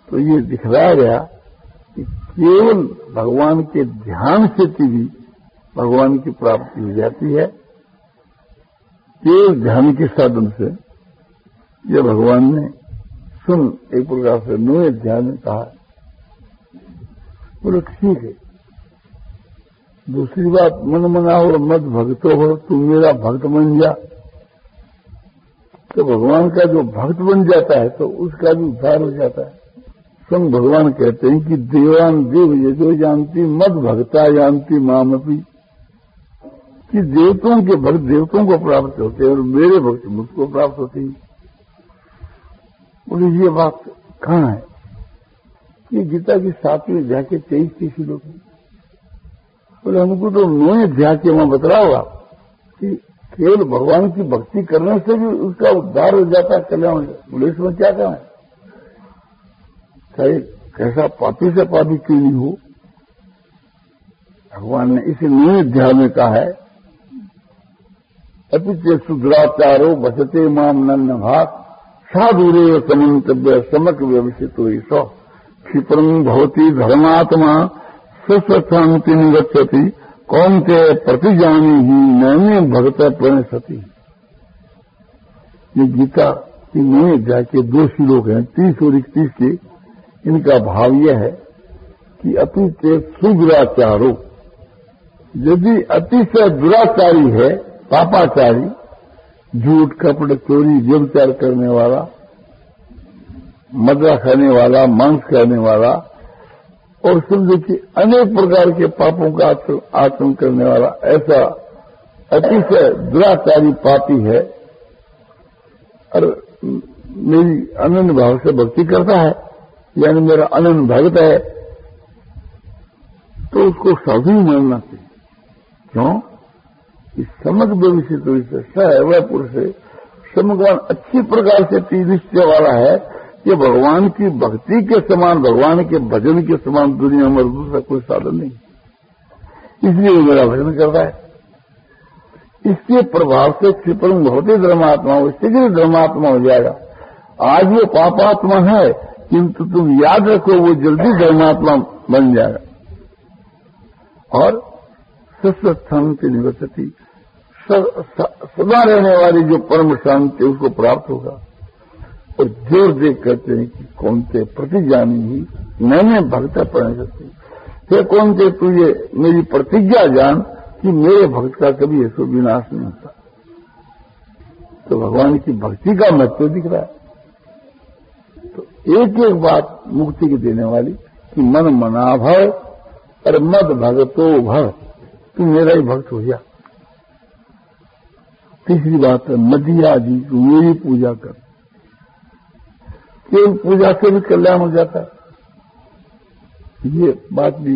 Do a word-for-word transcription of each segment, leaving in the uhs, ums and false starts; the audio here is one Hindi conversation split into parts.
तो ये दिखलाया गया कि केवल भगवान के ध्यान से भी भगवान की प्राप्ति हो जाती है। केवल ध्यान के साधन से यह भगवान ने सुन एक प्रकार से नोए ध्यान में कहा। बोलो ठीक है। दूसरी बात, मन मना और मत भक्तो हो, तुम मेरा भक्त बन जा। तो भगवान का जो भक्त बन जाता है तो उसका भी उद्धार हो जाता है। स्वयं भगवान कहते हैं कि देवान देव ये जो जानती मद भक्ता जानती मामपी, कि देवताओं के भक्त देवताओं को प्राप्त होते हैं और मेरे भक्त मुझको प्राप्त होते हैं। बोले ये बात कहाँ है? ये गीता की सातवीं अध्याय के तेईस तीस लोग। बोले हमको तो नौवें अध्याय के वहां बतला होगा कि केवल भगवान की भक्ति करने से भी उसका उद्धार हो जाता है, कल्याण हो जाता है। बोले इसमें क्या कहना है? चाहे कैसा पापी से पापी क्यों नहीं हो, भगवान ने इसी नौवें अध्याय में कहा है अपिचे सुद्राचारो बसते माम नन्न भाग साधुरे समन्तव्य समक व्यवसितो ईशो क्षिप्रम भवती धर्मात्मा सशांति निगच्छति कौन के प्रतिजानी ही नैने भक्त प्रणसति। ये गीता की नौवें अध्याय के दो श्लोक हैं, तीस और इकतीस के। इनका भाव यह है कि अतिशय सुदुराचारो, यदि अतिशय दुराचारी है, पापाचारी, झूठ कपट चोरी व्यभिचार करने वाला, मदरा खाने वाला, मांस खाने वाला और समझो कि अनेक प्रकार के पापों का आचरण करने वाला ऐसा अतिशय दुराचारी पापी है और मेरी अनन्य भाव से भक्ति करता है, यानी मेरा अनन्य भक्त है, तो उसको साधु ही मानना चाहिए। क्यों? इस समग्र भविष्य तो इससे सैव पुरुष से समगवान अच्छी प्रकार से निश्चय वाला है कि भगवान की भक्ति के समान, भगवान के भजन के समान दुनिया में दूसरा कोई साधन नहीं, इसलिए वो मेरा भजन करता है। इसके प्रभाव से क्षिप्रम भवते धर्मात्मा, वो शीघ्र धर्मात्मा हो जाएगा। आज वो पापात्मा है, किंतु तुम याद रखो वो जल्दी धर्मात्मा बन जाएगा और सत्संग निवसती, सदा रहने वाली जो परम शांति उसको प्राप्त होगा। और जोर देख कहते हैं कि कौन से प्रतिजानी ही मैंने भक्त प्रण सकती, हे कौन से तू ये मेरी प्रतिज्ञा जान कि मेरे भक्त का कभी ऐसा विनाश नहीं होता। तो भगवान की भक्ति का महत्व दिख रहा है। तो एक एक बात मुक्ति की देने वाली कि मन मना भव और मद भगतो भव, तू मेरा ही भक्त हो जा। तीसरी बात है मदिया जी, तू मेरी पूजा कर। केवल पूजा से भी कल्याण हो जाता है। ये बात भी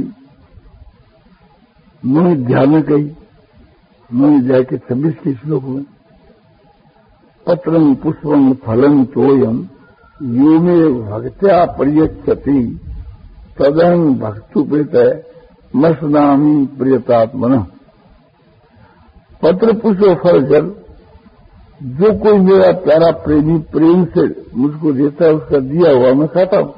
नौवें अध्याय में कही, नौवें अध्याय के छब्बीस के श्लोक में, पत्रम पुष्पम फलम तोयम यो में भक्त्या परियच्छति तदं भक्तुपेत मसनामी प्रियतात्मन। पत्र पुष्प फल जल, जो कोई मेरा प्यारा प्रेमी प्रेम से मुझको देता है उसका दिया हुआ मैं खाता हूं।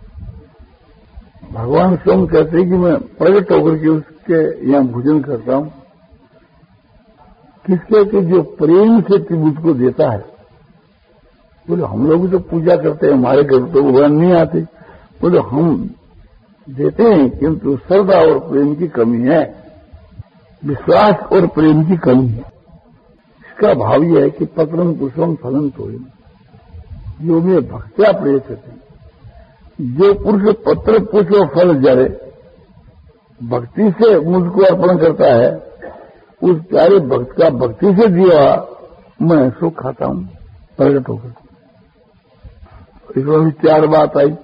भगवान स्वयं कहते हैं कि मैं प्रकट होकर के उसके यहां भोजन करता हूं। किसके कि जो प्रेम से मुझको देता है। बोले हम लोग तो पूजा करते हैं, हमारे घर तो भगवान नहीं आते। बोले हम देते हैं किंतु श्रद्धा और प्रेम की कमी है, विश्वास और प्रेम की कमी है। इसका भाव यह है कि पत्रम पुष्पम फलम तोयम जो में भक्त्या प्रेषते, जो पुरुष पत्र पुष्प फल जरे भक्ति से मुझको अर्पण करता है, उस प्यारे भक्त का भक्ति से दिया मैं सुख खाता हूं प्रकट होकर। इसमें भी चार बात आई,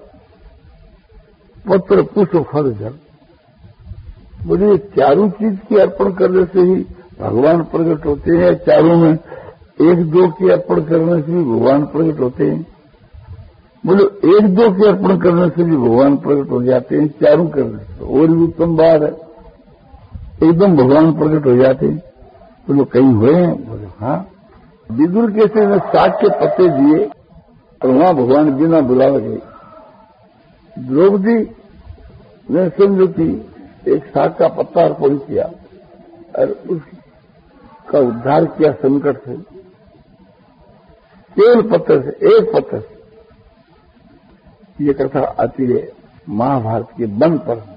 पत्र पुष्प फल जल। बोले चारों चीज की अर्पण करने से ही भगवान प्रकट होते हैं। चारों में एक दो की अर्पण करने से भी भगवान प्रकट होते हैं। बोलो एक दो के अर्पण करने से भी भगवान प्रकट हो जाते हैं, चारों करने से और भी उत्तम बात है, एकदम भगवान प्रकट हो जाते हैं। बोलो कहीं हुए हैं? बोले हाँ, विदुर कैसे ने साग के पत्ते दिए और वहां भगवान बिना बुलावे गए। द्रौपदी ने समझो कि एक साग का पत्ता अर्पण किया और उसका उद्धार किया संकट से, केवल पत्थर से, एक पत्थर से। ये कथा आती है महाभारत के वन पर।